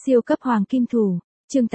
Siêu cấp hoàng kim thủ, chương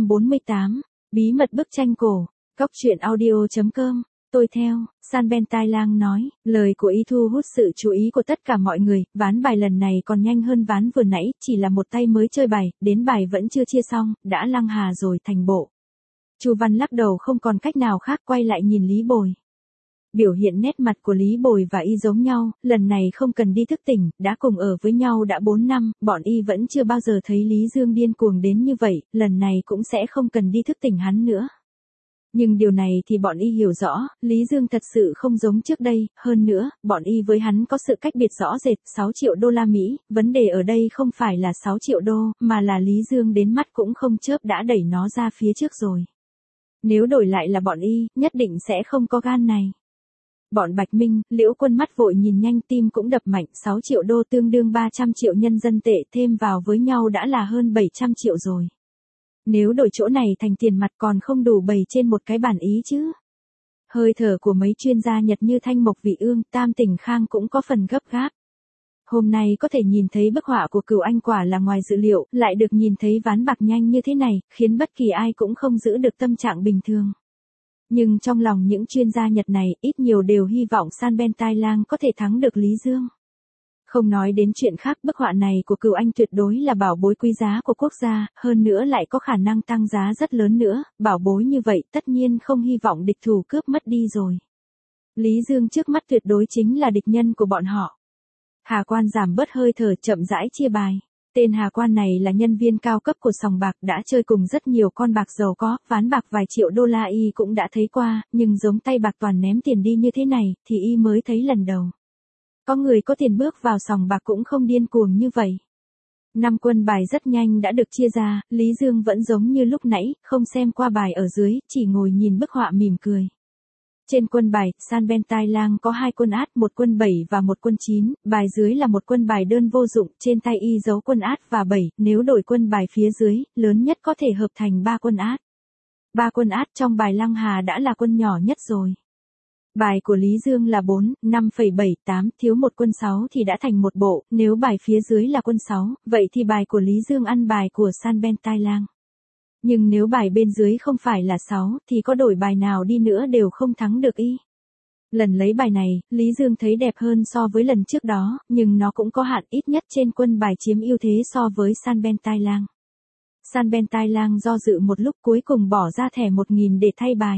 848, bí mật bức tranh cổ, Cóc truyện audio.com, tôi theo, San Ben Tai Lang nói, lời của y thu hút sự chú ý của tất cả mọi người, ván bài lần này còn nhanh hơn ván vừa nãy, chỉ là một tay mới chơi bài, đến bài vẫn chưa chia xong, đã lăng hà rồi thành bộ. Chu Văn lắc đầu không còn cách nào khác quay lại nhìn Lý Bồi. Biểu hiện nét mặt của Lý Bồi và y giống nhau, lần này không cần đi thức tỉnh, đã cùng ở với nhau đã 4 năm, bọn y vẫn chưa bao giờ thấy Lý Dương điên cuồng đến như vậy, lần này cũng sẽ không cần đi thức tỉnh hắn nữa. Nhưng điều này thì bọn y hiểu rõ, Lý Dương thật sự không giống trước đây, hơn nữa, bọn y với hắn có sự cách biệt rõ rệt, 6 triệu đô la Mỹ, vấn đề ở đây không phải là 6 triệu đô, mà là Lý Dương đến mắt cũng không chớp đã đẩy nó ra phía trước rồi. Nếu đổi lại là bọn y, nhất định sẽ không có gan này. Bọn Bạch Minh, Liễu Quân mắt vội nhìn nhanh tim cũng đập mạnh, 6 triệu đô tương đương 300 triệu nhân dân tệ thêm vào với nhau đã là hơn 700 triệu rồi. Nếu đổi chỗ này thành tiền mặt còn không đủ bày trên một cái bản ý chứ. Hơi thở của mấy chuyên gia Nhật như Thanh Mộc Vị Ương, Tam Tỉnh Khang cũng có phần gấp gáp. Hôm nay có thể nhìn thấy bức họa của Cửu Anh quả là ngoài dự liệu, lại được nhìn thấy ván bạc nhanh như thế này, khiến bất kỳ ai cũng không giữ được tâm trạng bình thường. Nhưng trong lòng những chuyên gia Nhật này, ít nhiều đều hy vọng San Ben Tai Lang có thể thắng được Lý Dương. Không nói đến chuyện khác, bức họa này của Cửu Anh tuyệt đối là bảo bối quý giá của quốc gia, hơn nữa lại có khả năng tăng giá rất lớn nữa, bảo bối như vậy tất nhiên không hy vọng địch thủ cướp mất đi rồi. Lý Dương trước mắt tuyệt đối chính là địch nhân của bọn họ. Hà Quan giảm bớt hơi thở chậm rãi chia bài. Tên Hà Quan này là nhân viên cao cấp của sòng bạc đã chơi cùng rất nhiều con bạc giàu có, ván bạc vài triệu đô la y cũng đã thấy qua, nhưng giống tay bạc toàn ném tiền đi như thế này, thì y mới thấy lần đầu. Có người có tiền bước vào sòng bạc cũng không điên cuồng như vậy. 5 quân bài rất nhanh đã được chia ra, Lý Dương vẫn giống như lúc nãy, không xem qua bài ở dưới, chỉ ngồi nhìn bức họa mỉm cười. Trên quân bài, San Ben Tai Lang có 2 quân át, một quân 7 và một quân 9, bài dưới là một quân bài đơn vô dụng, trên tay y giấu quân át và 7, nếu đổi quân bài phía dưới, lớn nhất có thể hợp thành 3 quân át. 3 quân át trong bài lăng hà đã là quân nhỏ nhất rồi. Bài của Lý Dương là 4, 5,78, thiếu một quân 6 thì đã thành một bộ, nếu bài phía dưới là quân 6, vậy thì bài của Lý Dương ăn bài của San Ben Tai Lang. Nhưng nếu bài bên dưới không phải là 6, thì có đổi bài nào đi nữa đều không thắng được y. Lần lấy bài này, Lý Dương thấy đẹp hơn so với lần trước đó, nhưng nó cũng có hạn, ít nhất trên quân bài chiếm ưu thế so với San Ben Tai Lang. San Ben Tai Lang do dự một lúc cuối cùng bỏ ra thẻ 1.000 để thay bài.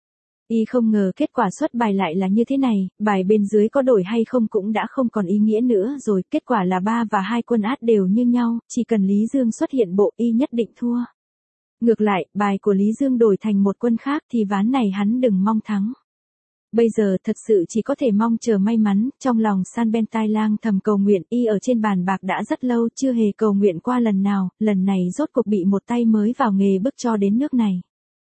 Y không ngờ kết quả xuất bài lại là như thế này, bài bên dưới có đổi hay không cũng đã không còn ý nghĩa nữa rồi, kết quả là 3 và 2 quân át đều như nhau, chỉ cần Lý Dương xuất hiện bộ y nhất định thua. Ngược lại, bài của Lý Dương đổi thành một quân khác thì ván này hắn đừng mong thắng. Bây giờ thật sự chỉ có thể mong chờ may mắn, trong lòng San Ben Tai Lang thầm cầu nguyện, y ở trên bàn bạc đã rất lâu chưa hề cầu nguyện qua lần nào, lần này rốt cuộc bị một tay mới vào nghề bức cho đến nước này.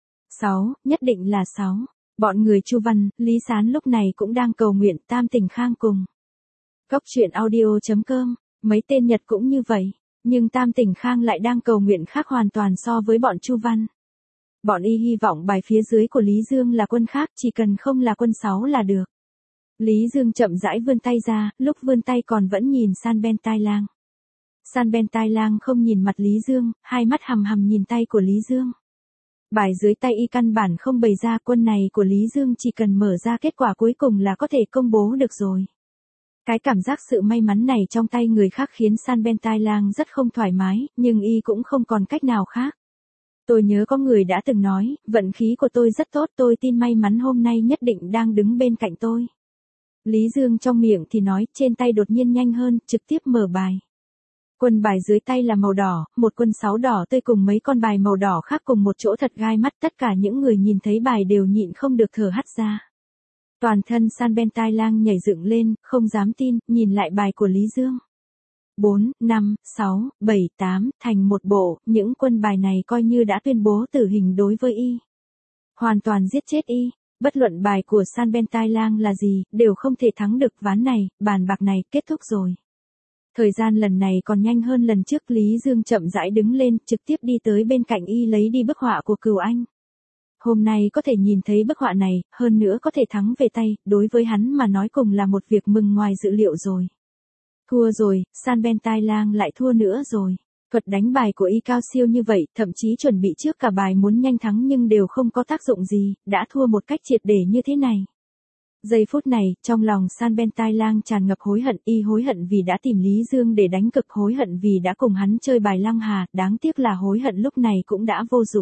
6, nhất định là 6. Bọn người Chu Văn, Lý Sán lúc này cũng đang cầu nguyện, Tam Tỉnh Khang cùng. Cóc truyện audio.com, mấy tên Nhật cũng như vậy. Nhưng Tam Tỉnh Khang lại đang cầu nguyện khác hoàn toàn so với bọn Chu Văn. Bọn y hy vọng bài phía dưới của Lý Dương là quân khác, chỉ cần không là quân 6 là được. Lý Dương chậm rãi vươn tay ra, lúc vươn tay còn vẫn nhìn San Ben Tai Lang. San Ben Tai Lang không nhìn mặt Lý Dương, hai mắt hằm hằm nhìn tay của Lý Dương. Bài dưới tay y căn bản không bày ra, quân này của Lý Dương chỉ cần mở ra kết quả cuối cùng là có thể công bố được rồi. Cái cảm giác sự may mắn này trong tay người khác khiến San Ben Tai Lang rất không thoải mái, nhưng y cũng không còn cách nào khác. Tôi nhớ có người đã từng nói, vận khí của tôi rất tốt, tôi tin may mắn hôm nay nhất định đang đứng bên cạnh tôi. Lý Dương trong miệng thì nói, trên tay đột nhiên nhanh hơn, trực tiếp mở bài. Quân bài dưới tay là màu đỏ, một quân 6 đỏ tươi cùng mấy con bài màu đỏ khác cùng một chỗ thật gai mắt, tất cả những người nhìn thấy bài đều nhịn không được thở hắt ra. Toàn thân San Ben Tai Lang nhảy dựng lên, không dám tin, nhìn lại bài của Lý Dương. 4, 5, 6, 7, 8, thành một bộ, những quân bài này coi như đã tuyên bố tử hình đối với y. Hoàn toàn giết chết y, bất luận bài của San Ben Tai Lang là gì, đều không thể thắng được ván này, bàn bạc này kết thúc rồi. Thời gian lần này còn nhanh hơn lần trước, Lý Dương chậm rãi đứng lên, trực tiếp đi tới bên cạnh y lấy đi bức họa của Cửu Anh. Hôm nay có thể nhìn thấy bức họa này, hơn nữa có thể thắng về tay, đối với hắn mà nói cùng là một việc mừng ngoài dự liệu rồi. Thua rồi, San Ben Tai Lang lại thua nữa rồi. Thuật đánh bài của y cao siêu như vậy, thậm chí chuẩn bị trước cả bài muốn nhanh thắng nhưng đều không có tác dụng gì, đã thua một cách triệt để như thế này. Giây phút này, trong lòng Sanbentai Lang tràn ngập hối hận, y hối hận vì đã tìm Lý Dương để đánh cực, hối hận vì đã cùng hắn chơi bài lăng hà, đáng tiếc là hối hận lúc này cũng đã vô dụng.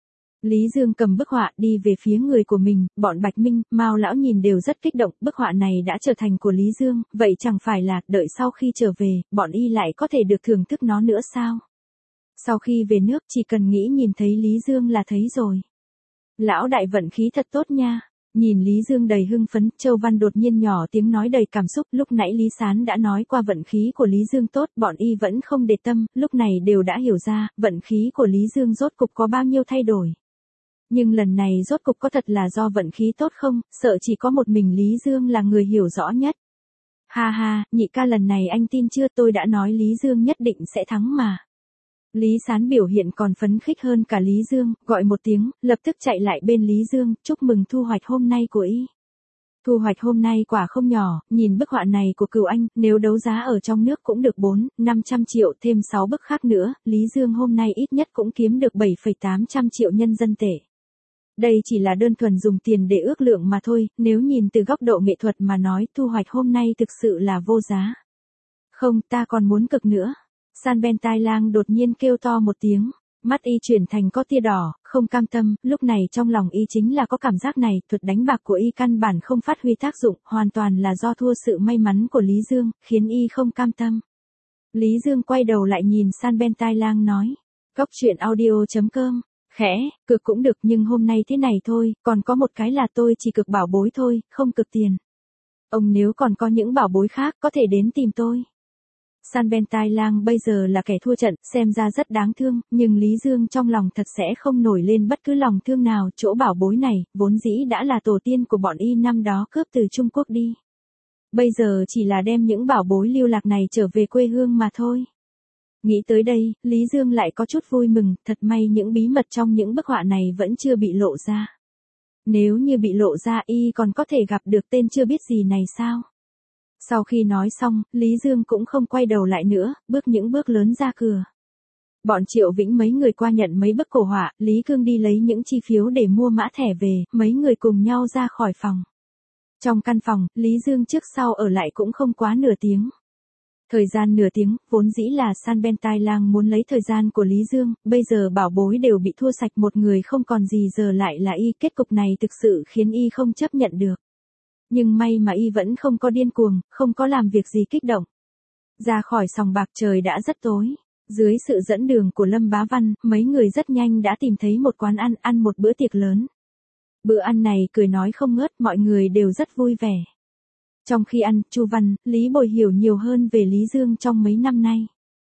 Lý Dương cầm bức họa đi về phía người của mình, bọn Bạch Minh, Mao lão nhìn đều rất kích động, bức họa này đã trở thành của Lý Dương, vậy chẳng phải là, đợi sau khi trở về, bọn y lại có thể được thưởng thức nó nữa sao? Sau khi về nước chỉ cần nghĩ nhìn thấy Lý Dương là thấy rồi. Lão đại vận khí thật tốt nha. Nhìn Lý Dương đầy hưng phấn, Châu Văn đột nhiên nhỏ tiếng nói đầy cảm xúc, lúc nãy Lý Sán đã nói qua vận khí của Lý Dương tốt, bọn y vẫn không để tâm, lúc này đều đã hiểu ra, vận khí của Lý Dương rốt cục có bao nhiêu thay đổi. Nhưng lần này rốt cục có thật là do vận khí tốt không, sợ chỉ có một mình Lý Dương là người hiểu rõ nhất. Ha ha, nhị ca lần này anh tin chưa, tôi đã nói Lý Dương nhất định sẽ thắng mà. Lý Sán biểu hiện còn phấn khích hơn cả Lý Dương, gọi một tiếng, lập tức chạy lại bên Lý Dương, chúc mừng thu hoạch hôm nay của y. Thu hoạch hôm nay quả không nhỏ, nhìn bức họa này của Cửu Anh, nếu đấu giá ở trong nước cũng được 4-500 triệu, thêm 6 bức khác nữa, Lý Dương hôm nay ít nhất cũng kiếm được 7,800 triệu nhân dân tệ. Đây chỉ là đơn thuần dùng tiền để ước lượng mà thôi, nếu nhìn từ góc độ nghệ thuật mà nói, thu hoạch hôm nay thực sự là vô giá. Không, ta còn muốn cực nữa. Sanbentai Lang đột nhiên kêu to một tiếng, mắt y chuyển thành có tia đỏ, không cam tâm, lúc này trong lòng y chính là có cảm giác này, thuật đánh bạc của y căn bản không phát huy tác dụng, hoàn toàn là do thua sự may mắn của Lý Dương, khiến y không cam tâm. Lý Dương quay đầu lại nhìn Sanbentai Lang nói, Góc truyện audio.com, khẽ, cực cũng được nhưng hôm nay thế này thôi, còn có một cái là tôi chỉ cực bảo bối thôi, không cực tiền. Ông nếu còn có những bảo bối khác có thể đến tìm tôi. Sanbentai Lang bây giờ là kẻ thua trận, xem ra rất đáng thương, nhưng Lý Dương trong lòng thật sẽ không nổi lên bất cứ lòng thương nào, chỗ bảo bối này, vốn dĩ đã là tổ tiên của bọn y năm đó cướp từ Trung Quốc đi. Bây giờ chỉ là đem những bảo bối lưu lạc này trở về quê hương mà thôi. Nghĩ tới đây, Lý Dương lại có chút vui mừng, thật may những bí mật trong những bức họa này vẫn chưa bị lộ ra. Nếu như bị lộ ra y còn có thể gặp được tên chưa biết gì này sao? Sau khi nói xong, Lý Dương cũng không quay đầu lại nữa, bước những bước lớn ra cửa. Bọn Triệu Vĩnh mấy người qua nhận mấy bức cổ họa, Lý Cương đi lấy những chi phiếu để mua mã thẻ về, mấy người cùng nhau ra khỏi phòng. Trong căn phòng, Lý Dương trước sau ở lại cũng không quá nửa tiếng. Thời gian nửa tiếng, vốn dĩ là Sanbentai Lang muốn lấy thời gian của Lý Dương, bây giờ bảo bối đều bị thua sạch một người không còn gì giờ lại là y, kết cục này thực sự khiến y không chấp nhận được. Nhưng may mà y vẫn không có điên cuồng, không có làm việc gì kích động. Ra khỏi sòng bạc trời đã rất tối. Dưới sự dẫn đường của Lâm Bá Văn, mấy người rất nhanh đã tìm thấy một quán ăn một bữa tiệc lớn. Bữa ăn này cười nói không ngớt, mọi người đều rất vui vẻ. Trong khi ăn, Chu Văn, Lý Bồi hiểu nhiều hơn về Lý Dương trong mấy năm nay.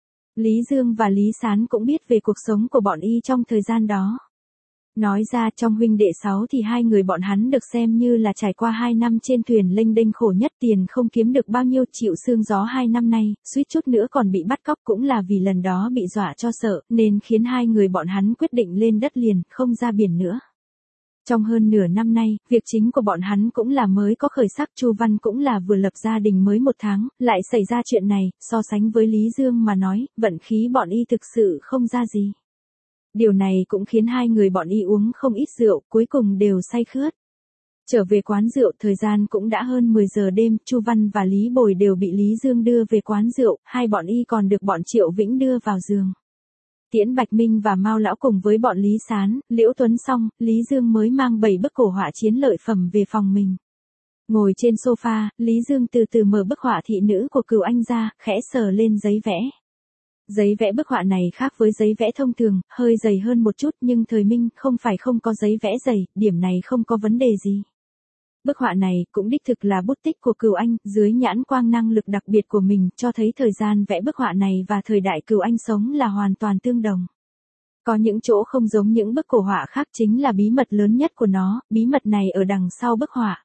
Lý Dương và Lý Sán cũng biết về cuộc sống của bọn y trong thời gian đó. Nói ra trong huynh đệ 6 thì hai người bọn hắn được xem như là trải qua 2 năm trên thuyền lênh đênh khổ nhất, tiền không kiếm được bao nhiêu, chịu sương gió 2 năm nay, suýt chút nữa còn bị bắt cóc, cũng là vì lần đó bị dọa cho sợ, nên khiến hai người bọn hắn quyết định lên đất liền, không ra biển nữa. Trong hơn nửa năm nay, việc chính của bọn hắn cũng là mới có khởi sắc, Chu Văn cũng là vừa lập gia đình mới 1 tháng, lại xảy ra chuyện này, so sánh với Lý Dương mà nói, vận khí bọn y thực sự không ra gì. Điều này cũng khiến hai người bọn y uống không ít rượu, cuối cùng đều say khướt. Trở về quán rượu, thời gian cũng đã hơn 10 giờ đêm, Chu Văn và Lý Bồi đều bị Lý Dương đưa về quán rượu, hai bọn y còn được bọn Triệu Vĩnh đưa vào giường. Tiễn Bạch Minh và Mao lão cùng với bọn Lý Sán, Liễu Tuấn xong, Lý Dương mới mang 7 bức cổ họa chiến lợi phẩm về phòng mình. Ngồi trên sofa, Lý Dương từ từ mở bức họa thị nữ của Cửu Anh ra, khẽ sờ lên giấy vẽ. Giấy vẽ bức họa này khác với giấy vẽ thông thường, hơi dày hơn một chút, nhưng thời Minh không phải không có giấy vẽ dày, điểm này không có vấn đề gì. Bức họa này cũng đích thực là bút tích của Cửu Anh, dưới nhãn quang năng lực đặc biệt của mình, cho thấy thời gian vẽ bức họa này và thời đại Cửu Anh sống là hoàn toàn tương đồng. Có những chỗ không giống những bức cổ họa khác, chính là bí mật lớn nhất của nó, bí mật này ở đằng sau bức họa.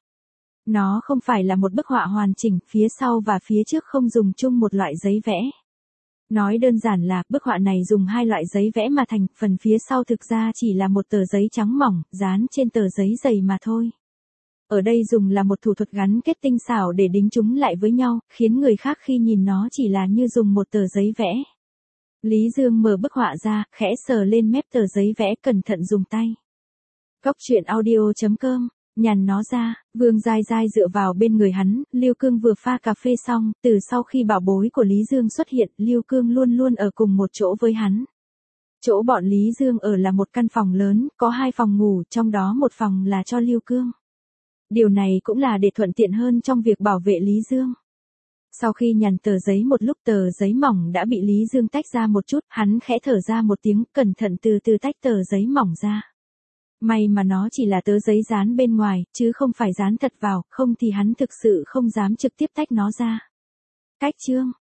Nó không phải là một bức họa hoàn chỉnh, phía sau và phía trước không dùng chung một loại giấy vẽ. Nói đơn giản là, bức họa này dùng 2 loại giấy vẽ mà thành, phần phía sau thực ra chỉ là một tờ giấy trắng mỏng, dán trên tờ giấy dày mà thôi. Ở đây dùng là một thủ thuật gắn kết tinh xảo để đính chúng lại với nhau, khiến người khác khi nhìn nó chỉ là như dùng một tờ giấy vẽ. Lý Dương mở bức họa ra, khẽ sờ lên mép tờ giấy vẽ cẩn thận dùng tay. Cóc truyện audio.com, nhàn nó ra, Vương Giai Giai dựa vào bên người hắn, Lưu Cương vừa pha cà phê xong, từ sau khi bảo bối của Lý Dương xuất hiện, Lưu Cương luôn luôn ở cùng một chỗ với hắn. Chỗ bọn Lý Dương ở là một căn phòng lớn, có 2 phòng ngủ, trong đó một phòng là cho Lưu Cương. Điều này cũng là để thuận tiện hơn trong việc bảo vệ Lý Dương. Sau khi nhằn tờ giấy một lúc, tờ giấy mỏng đã bị Lý Dương tách ra một chút, hắn khẽ thở ra một tiếng, cẩn thận từ từ tách tờ giấy mỏng ra. May mà nó chỉ là tờ giấy dán bên ngoài, chứ không phải dán thật vào, không thì hắn thực sự không dám trực tiếp tách nó ra. Cách chương